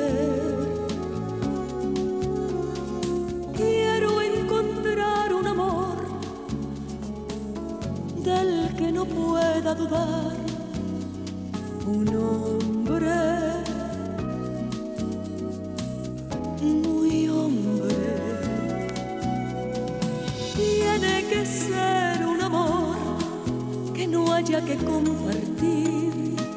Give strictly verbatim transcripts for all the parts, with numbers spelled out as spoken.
Quiero encontrar un amor del que no pueda dudar, un hombre muy hombre. Tiene que ser un amor que no haya que compartir,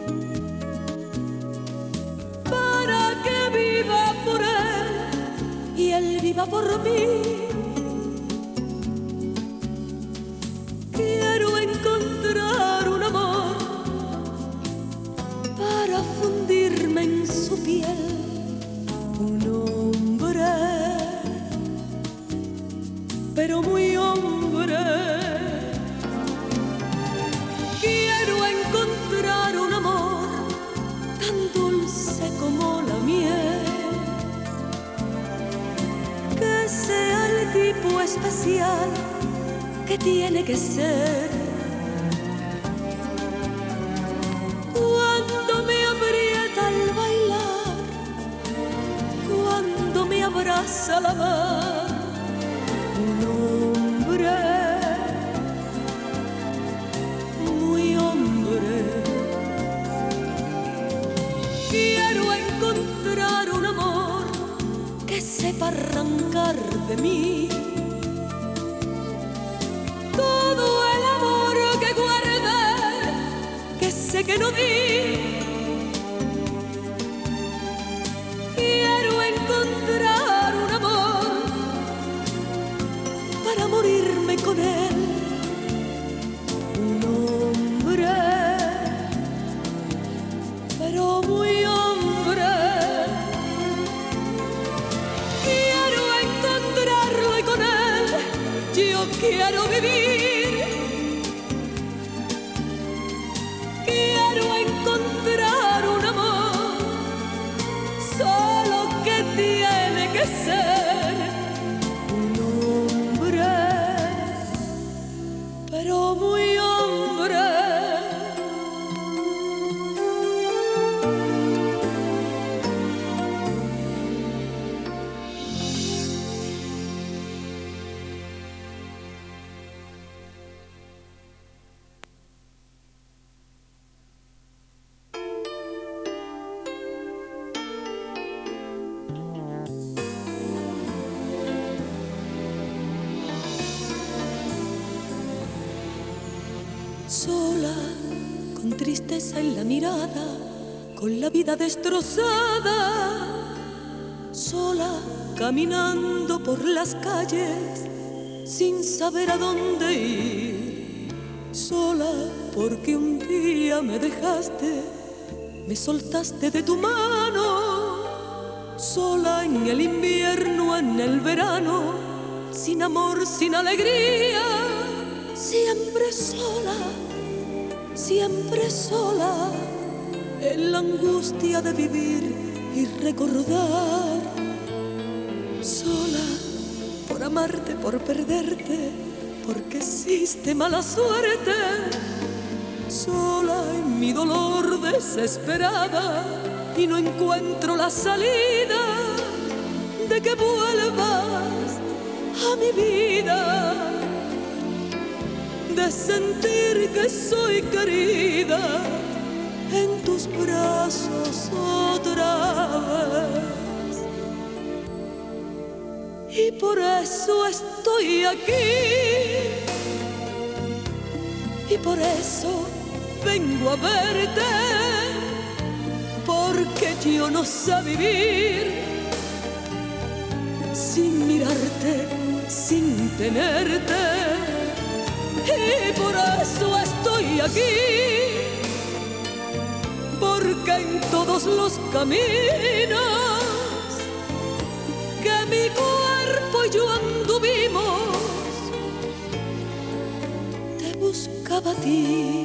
para que viva por él y él viva por mí. Quiero encontrar un amor para fundirme en su piel, un hombre, pero muy hombre. Quiero encontrar un amor tan dulce como la miel, que sea el tipo especial que tiene que ser. Cuando me aprieta al bailar, cuando me abraza la mar, un hombre muy hombre. Quiero encontrar un amor que sepa arrancar de mí todo el amor que guardé, que sé que no di. Quiero encontrar un amor para morirme con él, un hombre, pero muy hombre. Quiero encontrarlo y con él yo quiero vivir. Quiero encontrar un amor, solo que tiene que ser un hombre, pero muy hombre. Sola, con tristeza en la mirada, con la vida destrozada, sola caminando por las calles sin saber a dónde ir, sola porque un día me dejaste, me soltaste de tu mano, sola en el invierno, en el verano, sin amor, sin alegría, siempre sola, siempre sola, en la angustia de vivir y recordar. Sola por amarte, por perderte, porque existe mala suerte. Sola en mi dolor desesperada y no encuentro la salida de que vuelvas a mi vida, de sentir que soy querida en tus brazos otra vez. Y por eso estoy aquí, y por eso vengo a verte, porque yo no sé vivir sin mirarte, sin tenerte. Y por eso estoy aquí, porque en todos los caminos que mi cuerpo y yo anduvimos, te buscaba a ti.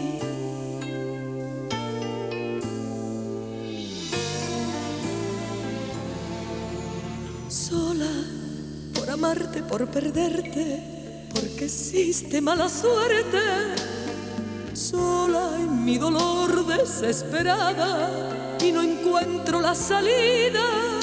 Sola por amarte, por perderte, porque existe mala suerte. Sola en mi dolor desesperada y no encuentro la salida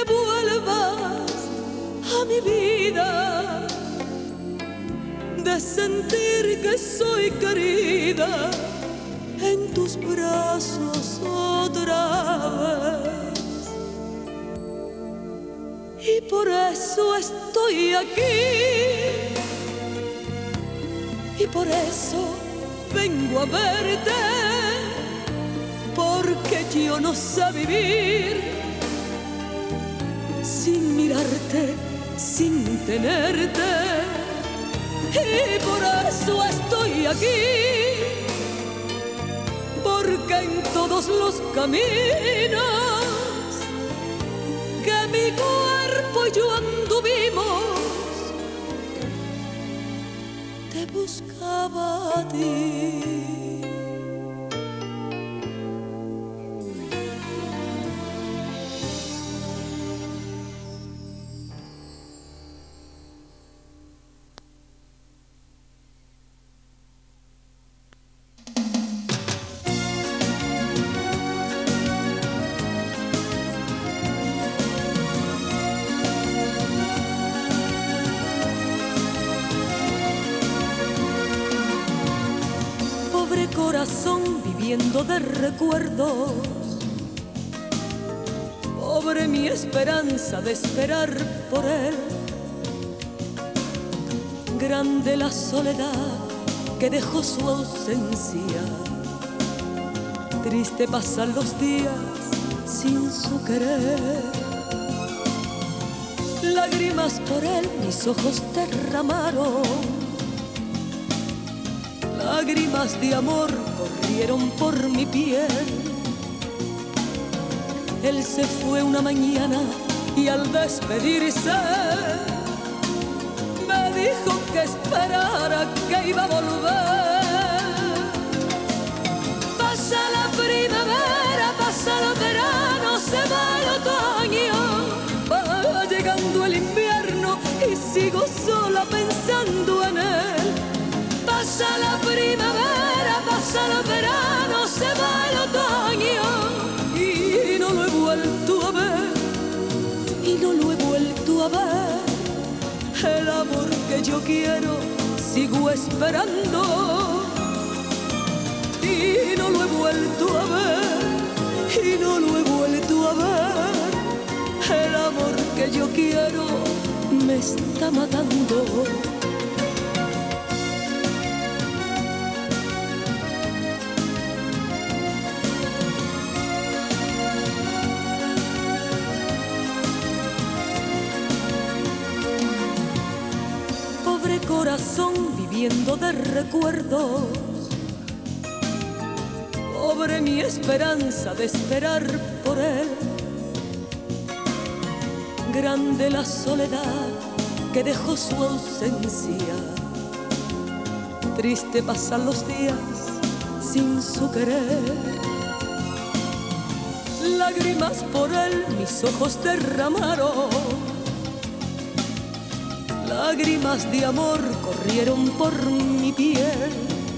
vuelvas a mi vida, de sentir que soy querida en tus brazos otra vez. Y por eso estoy aquí, y por eso vengo a verte, porque yo no sé vivir sin mirarte, sin tenerte. Y por eso estoy aquí, porque en todos los caminos que mi cuerpo y yo anduvimos, te buscaba a ti. Corazón viviendo de recuerdos, pobre mi esperanza de esperar por él. Grande la soledad que dejó su ausencia, triste pasan los días sin su querer. Lágrimas por él mis ojos derramaron, lágrimas de amor corrieron por mi piel. Él se fue una mañana y al despedirse me dijo que esperara, que iba a volver. Pasa la primavera, pasa el verano, se va el otoño, va llegando el invierno y sigo sola pensando en él. Pasa la primavera, pasa el verano, se va el otoño y no lo he vuelto a ver, y no lo he vuelto a ver. El amor que yo quiero sigo esperando y no lo he vuelto a ver, y no lo he vuelto a ver. El amor que yo quiero me está matando. Corazón viviendo de recuerdos, pobre mi esperanza de esperar por él. Grande la soledad que dejó su ausencia, triste pasan los días sin su querer. Lágrimas por él mis ojos derramaron, lágrimas de amor corrieron por mi piel.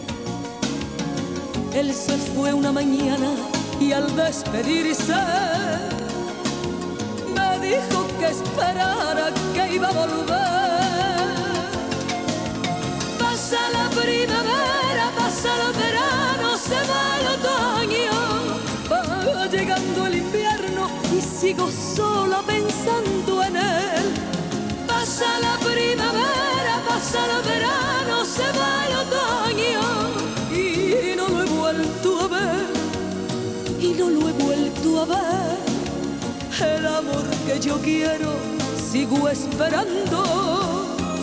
Él se fue una mañana y al despedirse me dijo que esperara, que iba a volver. Pasa la primavera, pasa el verano, se va el otoño, va llegando el invierno y sigo sola pensando en él. Pasa la primavera, pasa el verano, se va el otoño y no lo he vuelto a ver, y no lo he vuelto a ver. El amor que yo quiero sigo esperando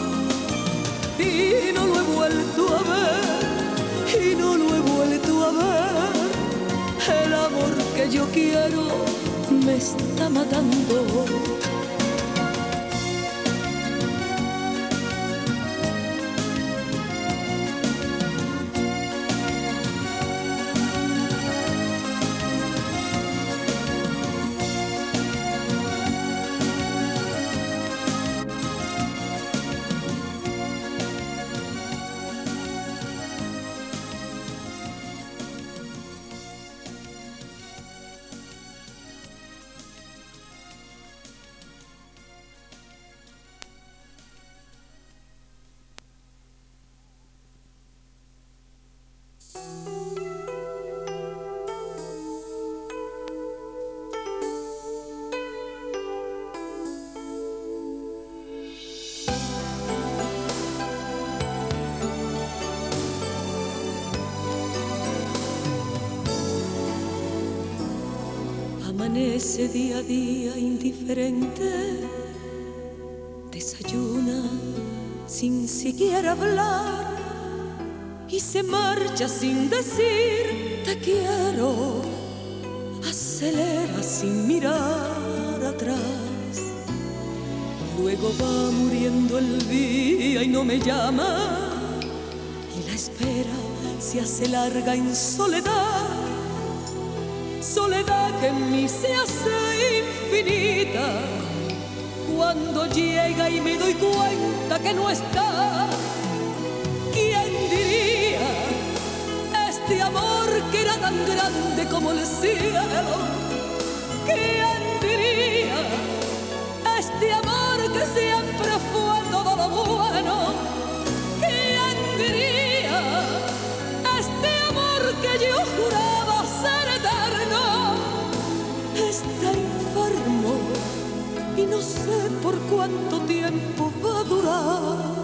y no lo he vuelto a ver, y no lo he vuelto a ver. El amor que yo quiero me está matando. Amanece día a día indiferente, desayuna sin siquiera hablar y se marcha sin decir te quiero, acelera sin mirar atrás. Luego va muriendo el día y no me llama, y la espera se hace larga en soledad, soledad que en mí se hace infinita. Cuando llega y me doy cuenta que no está, ¿quién diría? Este amor que era tan grande como el cielo, ¿quién diría? Este amor que siempre fue todo lo bueno, ¿quién diría? Este amor que yo juraba ser eterno está enfermo y no sé por cuánto tiempo va a durar.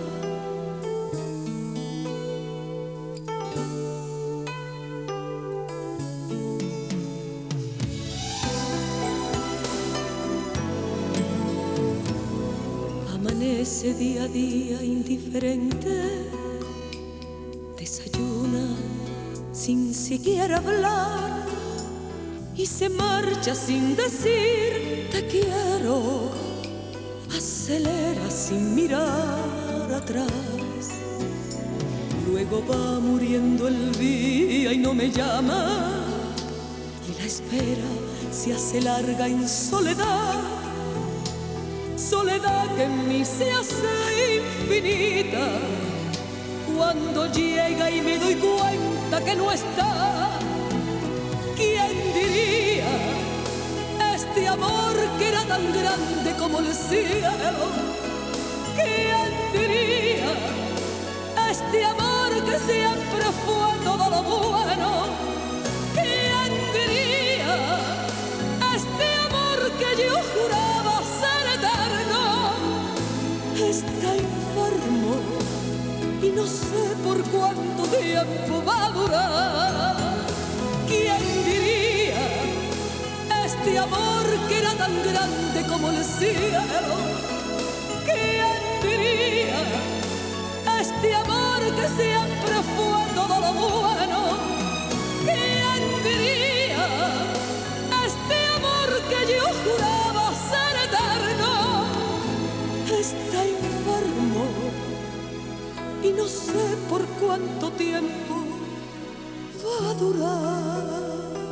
Amanece día a día indiferente, desayuna sin siquiera hablar y se marcha sin decir te quiero, acelera sin mirar atrás. Luego va muriendo el día y no me llama, y la espera se hace larga en soledad, soledad que en mí se hace infinita. Cuando llega y me doy cuenta que no está, ¿quién diría? Este amor que era tan grande como el cielo, ¿quién diría? Este amor que siempre fue todo lo bueno, ¿quién diría? Este amor que yo juraba ser eterno está enfermo y no sé por cuánto tiempo va a durar. ¿Quién diría? Este amor que era tan grande como el cielo, ¿quién diría? Este amor que siempre fue todo lo bueno, ¿quién diría? Este amor que yo juraba ser eterno está enfermo y no sé por cuánto tiempo va a durar.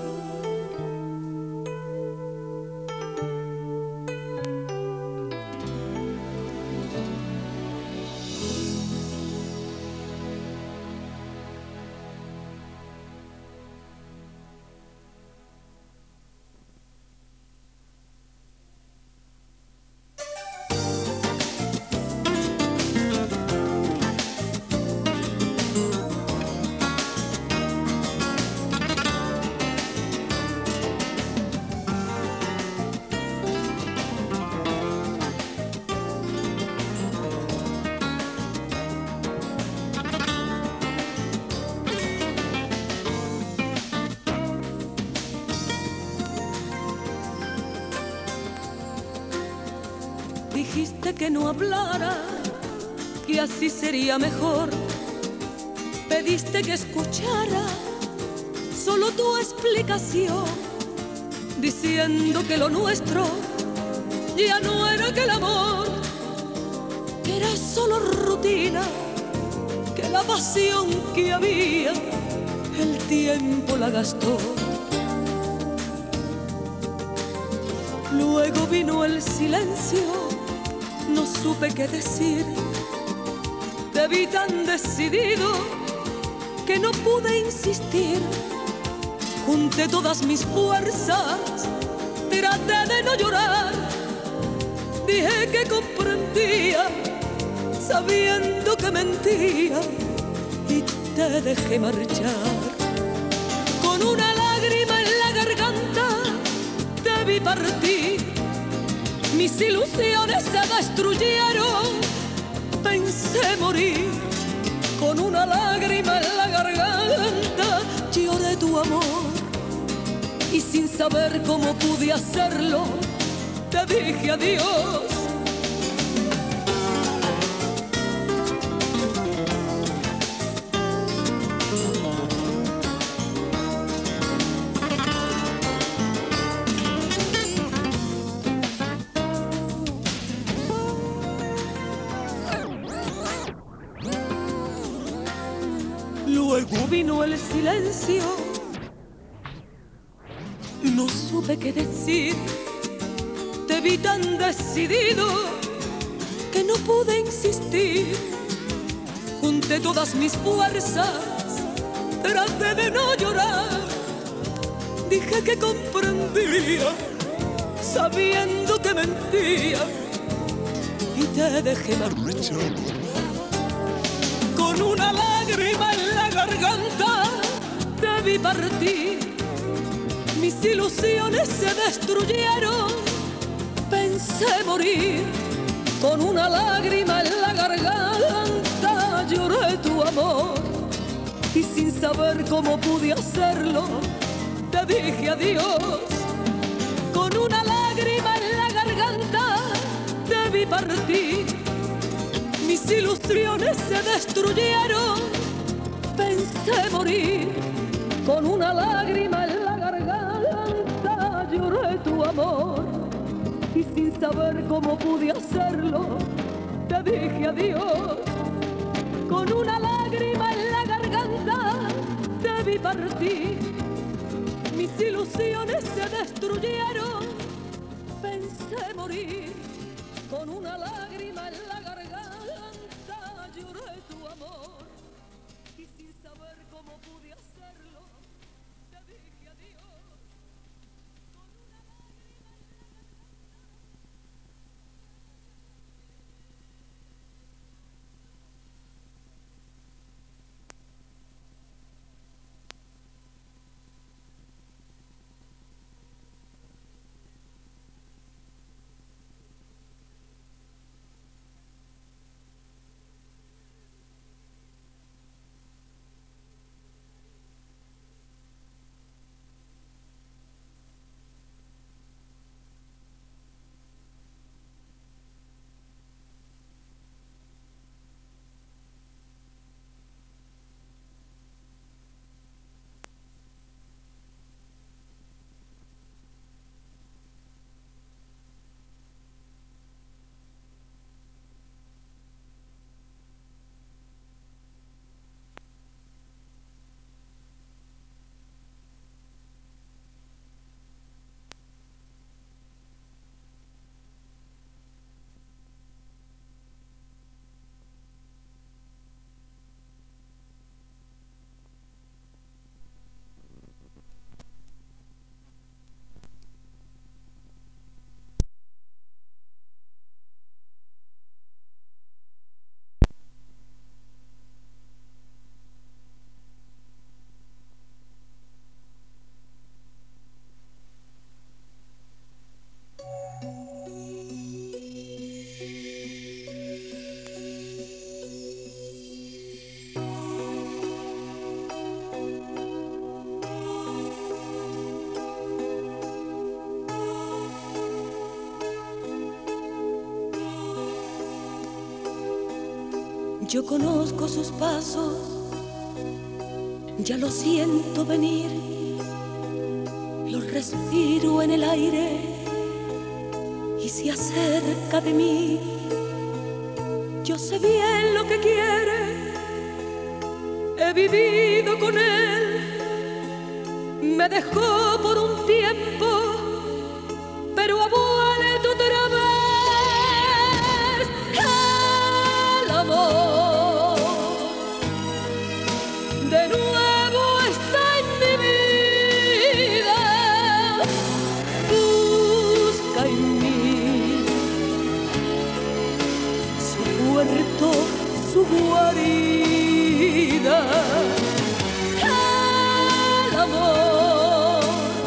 Dijiste que no hablara, que así sería mejor. Pediste que escuchara solo tu explicación, diciendo que lo nuestro ya no era que el amor, que era solo rutina, que la pasión que había el tiempo la gastó. Luego vino el silencio, no supe qué decir, te vi tan decidido que no pude insistir. Junté todas mis fuerzas, traté de no llorar, dije que comprendía, sabiendo que mentía, y te dejé marchar. Con una lágrima en la garganta te vi partir, mis ilusiones se destruyeron, pensé morir. Con una lágrima en la garganta lloré tu amor y sin saber cómo pude hacerlo, te dije adiós. Luego vino el silencio, no supe qué decir, te vi tan decidido que no pude insistir. Junté todas mis fuerzas, traté de no llorar, dije que comprendía, sabiendo que mentía, y te dejé marchar. Con una lágrima en la garganta te vi partir, mis ilusiones se destruyeron, pensé morir. Con una lágrima en la garganta lloré tu amor, y sin saber cómo pude hacerlo, te dije adiós. Con una lágrima en la garganta te vi partir, mis ilusiones se destruyeron, pensé morir. Con una lágrima en la garganta lloré tu amor, y sin saber cómo pude hacerlo, te dije adiós. Con una lágrima en la garganta te vi partir, mis ilusiones se destruyeron, pensé morir. Con una lágrima en la garganta lloré tu amor, y sin saber cómo pude hacerlo, te dije adiós. Con una lágrima en la Yo conozco sus pasos, ya lo siento venir, lo respiro en el aire y se acerca de mí. Yo sé bien lo que quiere, he vivido con él, me dejó por un tiempo, pero ha vuelto otra vez. El amor de nuevo está en mi vida, busca en mí su puerto, su guarida. El amor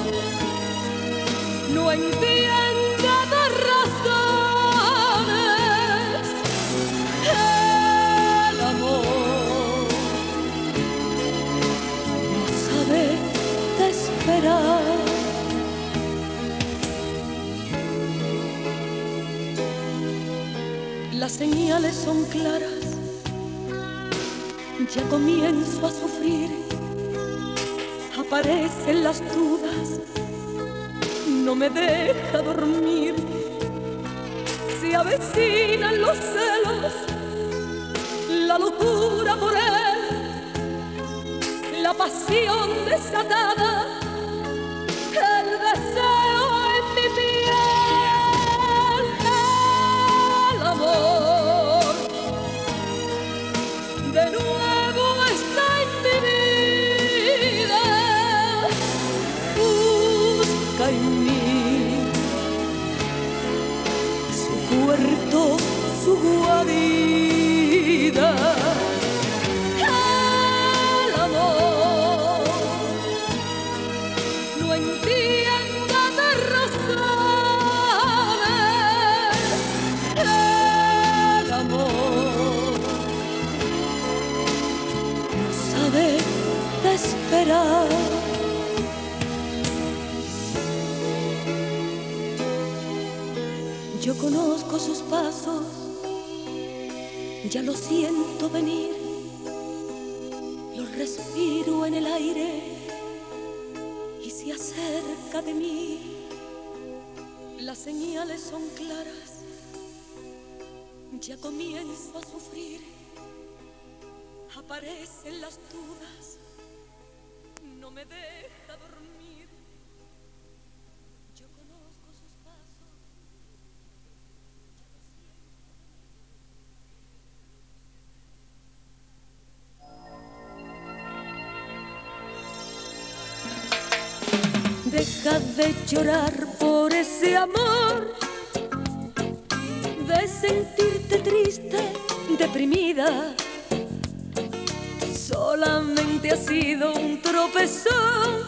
no entiende de razones, el amor no sabe de esperar. Las señales son claras, ya comienzo a sufrir. Aparecen las dudas, no me deja dormir. Se avecinan los celos, la locura por él, la pasión desatada, el deseo en mi piel, el amor de nuevo está en mi vida, busca en mí su puerto, su guarida. Esperar. Yo conozco sus pasos, ya lo siento venir, lo respiro en el aire y se acerca de mí. Las señales son claras, ya comienzo a sufrir, aparecen las dudas, no me deja dormir. Yo conozco sus pasos, ya lo siento. Deja de llorar por ese amor, de sentirte triste, deprimida. Solamente ha sido un tropezón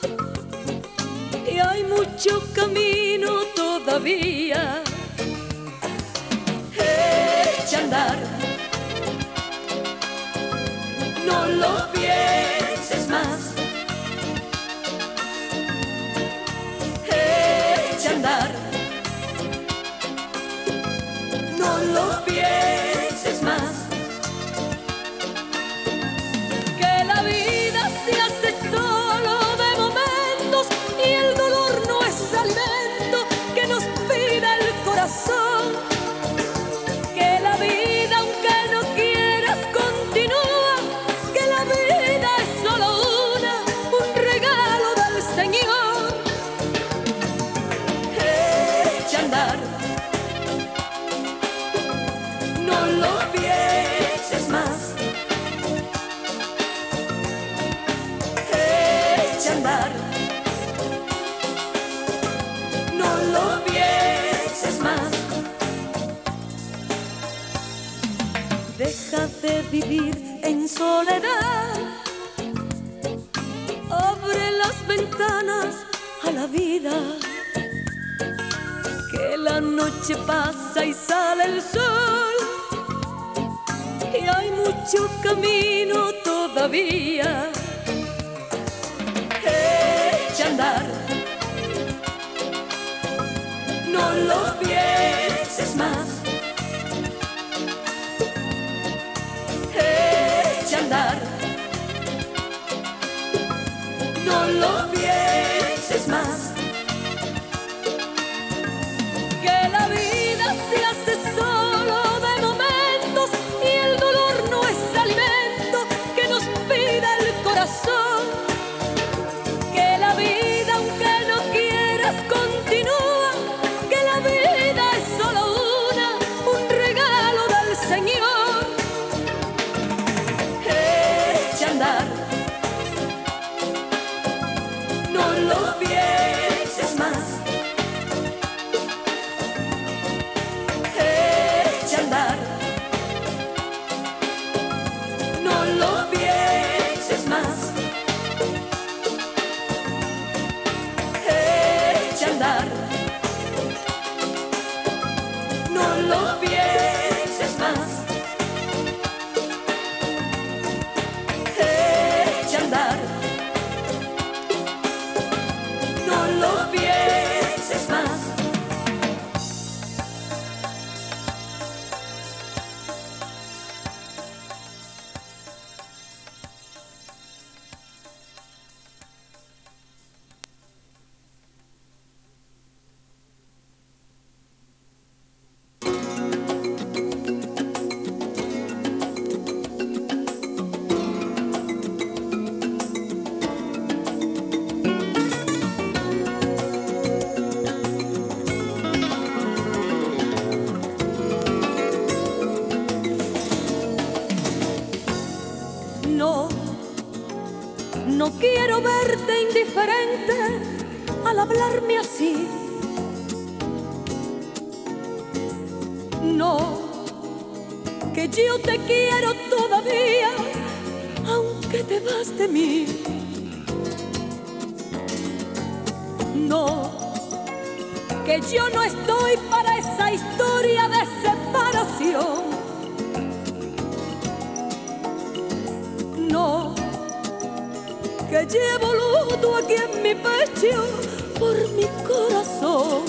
y hay mucho camino todavía. Echa a andar, no lo pienses más. Echa a andar, no lo pienses más. Que la vida, aunque no quieras, continúa, que la vida es solo una, un regalo del Señor. Echa a andar, no lo pienses más. Echa a andar, no lo pienses más. Deja de vivir en soledad, abre las ventanas a la vida, que la noche pasa y sale el sol, y hay mucho camino todavía. Echa a andar, no lo pienses más. Echa a andar, no lo pienses más. Que la vida se hace solo de momentos y el dolor no es alimento que nos pida el corazón. Que la vida, aunque no quieras, continúa, que la vida es solo una, un regalo del Señor. Echa a andar, no lo pienses más. Echa a andar, no lo pienses más. Echa a andar, no lo pienses más. Echa a andar, no lo pienses más. quiero verte indiferente al hablarme así. No, que yo te quiero todavía, aunque te vas de mí. No, que yo no estoy para esa historia de separación. No, que llevo luto aquí en mi pecho por mi corazón.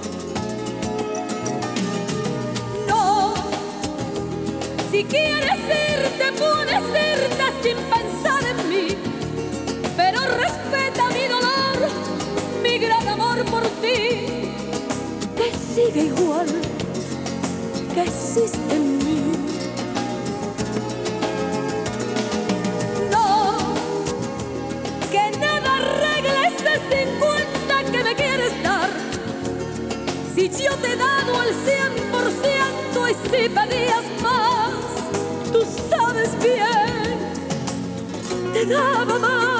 No, si quieres irte, puedes irte sin pensar en mí, pero respeta mi dolor, mi gran amor por ti, que sigue igual, que existe en mí. No, que nada arregle ese cincuenta que me quieres dar, si yo te he dado el cien por ciento y si pedías más, tú sabes bien, te daba más.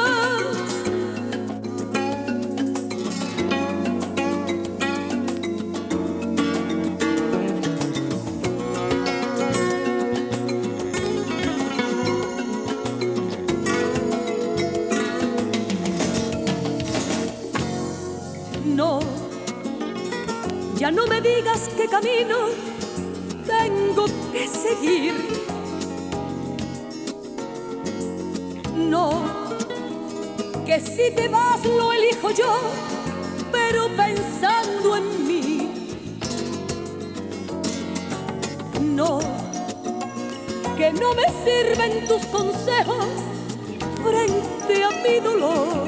No, ya no me digas qué camino tengo que seguir. No, que si te vas lo elijo yo, pero pensando en mí. No, que no me sirven tus consejos frente a mi dolor.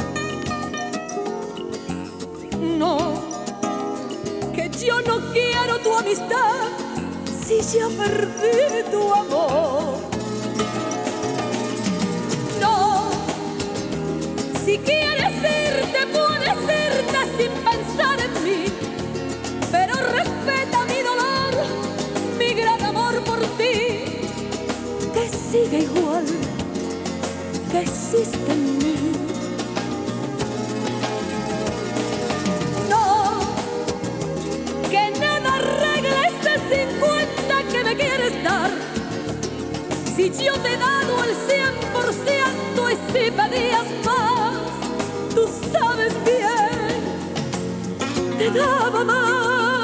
No, que yo no quiero tu amistad si ya perdí tu amor. No, si quieres irte, puedes irte sin pensar en mí, pero respeta mi dolor, mi gran amor por ti, que sigue igual, que existe en mí. cincuenta que me quieres dar, si yo te he dado el cien por ciento y si pedías más, tú sabes bien, te daba más.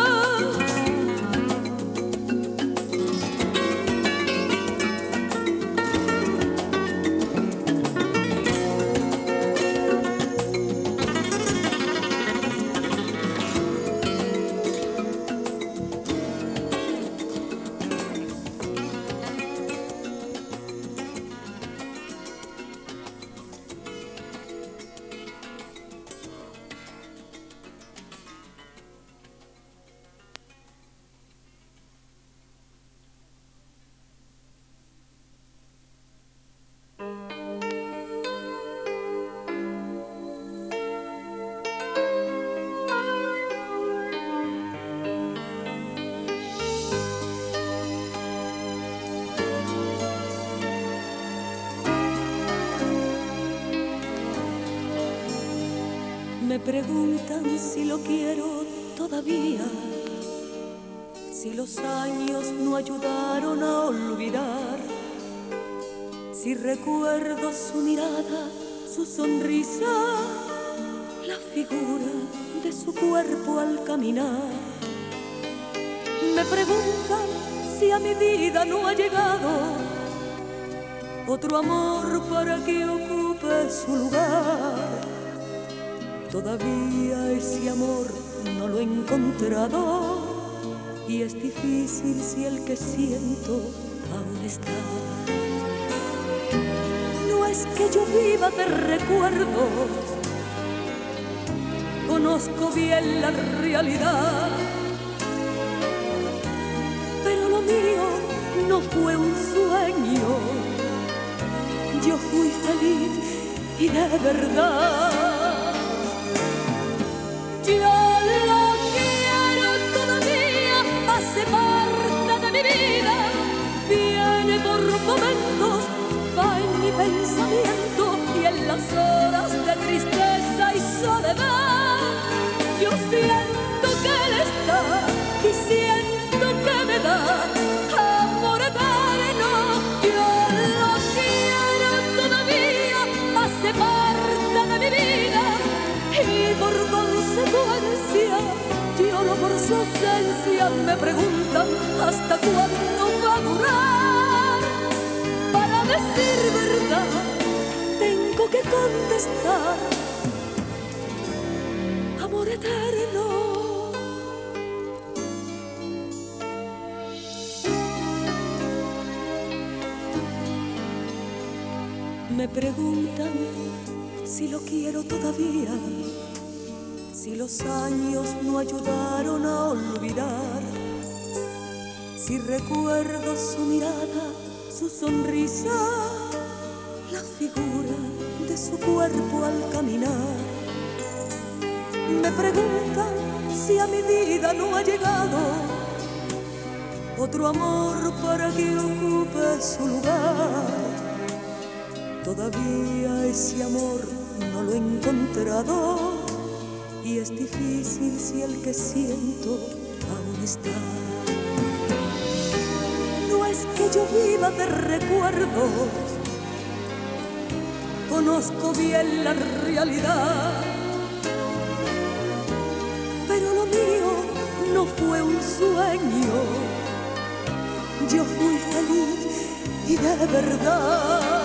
Me preguntan si lo quiero todavía, si los años no ayudaron a olvidar, si recuerdo su mirada, su sonrisa, la figura de su cuerpo al caminar. Me preguntan si a mi vida no ha llegado otro amor para que ocupe su lugar. Todavía ese amor no lo he encontrado y es difícil si el que siento aún está. No es que yo viva de recuerdos, conozco bien la realidad, pero lo mío no fue un sueño, yo fui feliz y de verdad. Yo lo quiero todavía, hace parte de mi vida, viene por momentos, va en mi pensamiento y en la las horas de tristeza y soledad, yo siento que él está y siento que me da amor eterno. Yo lo quiero todavía, hace parte de mi vida y por consecuencia lloro por su ausencia. Me preguntan hasta cuándo va a durar. Para decir verdad tengo que contestar: amor eterno. Me preguntan si lo quiero todavía, si los años no ayudaron a olvidar, si recuerdo su mirada, su sonrisa, la figura de su cuerpo al caminar. Me preguntan si a mi vida no ha llegado otro amor para que ocupe su lugar. Todavía ese amor no lo he encontrado y es difícil si el que siento aún está. No es que yo viva de recuerdos, conozco bien la realidad, pero lo mío no fue un sueño, yo fui feliz y de verdad.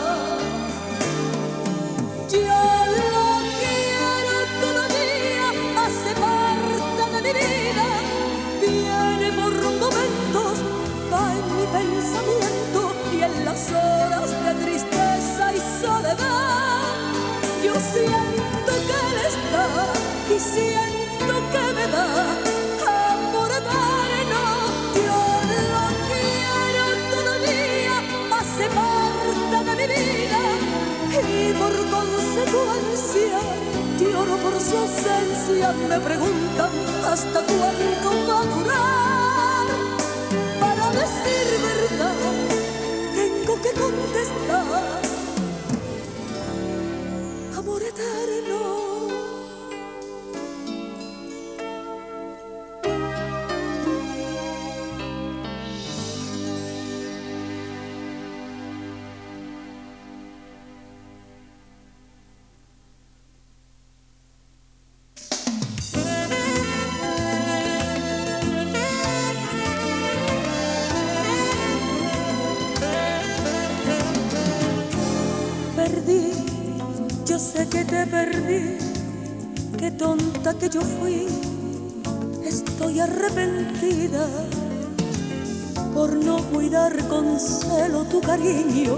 Yo lo quiero todavía, hace parte de mi vida, viene por momentos, va en mi pensamiento y en las horas de tristeza y soledad. Yo siento que él está y siento que me da amor eterno. Yo lo quiero todavía, hace parte de mi vida y por consecuencia lloro por su ausencia. Me preguntan hasta cuándo va a durar. Para decir verdad tengo que contestar: amor eterno. Yo sé que te perdí, qué tonta que yo fui, estoy arrepentida por no cuidar con celo tu cariño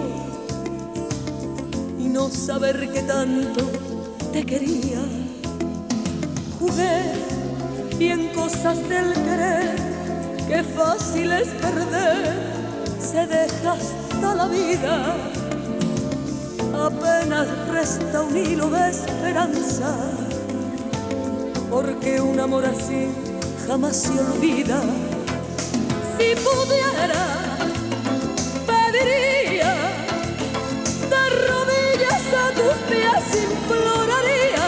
y no saber que tanto te quería. Jugué y en cosas del querer, qué fácil es perder, se deja hasta la vida. Apenas resta un hilo de esperanza, porque un amor así jamás se olvida. Si pudiera, pediría de rodillas a tus pies, imploraría,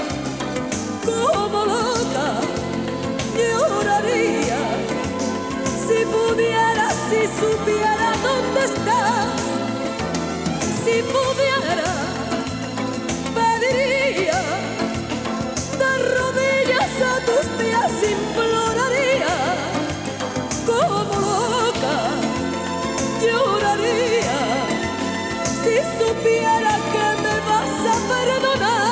como loca lloraría. Si pudiera, si supiera dónde estás, si pudiera, pediría de rodillas a tus pies, imploraría, como loca lloraría. Si supiera que me vas a perdonar.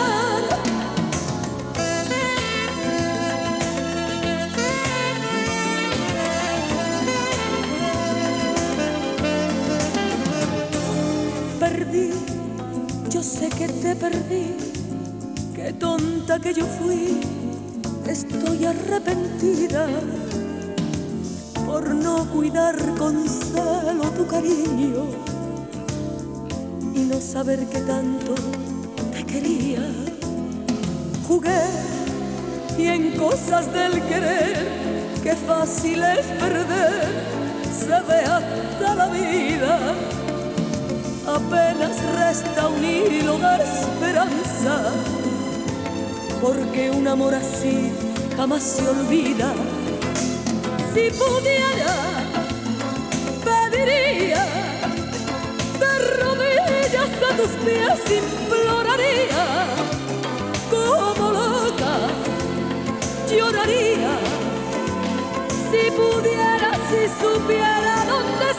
Perdí, yo sé que te perdí, qué tonta que yo fui, estoy arrepentida por no cuidar con celo tu cariño y no saber que tanto te quería. Jugué y en cosas del querer, qué fácil es perder, se ve hasta la vida. apenas resta un hilo de esperanza, porque un amor así jamás se olvida. Si pudiera, pediría de rodillas a tus pies, imploraría, como loca lloraría. Si pudiera, si supiera dónde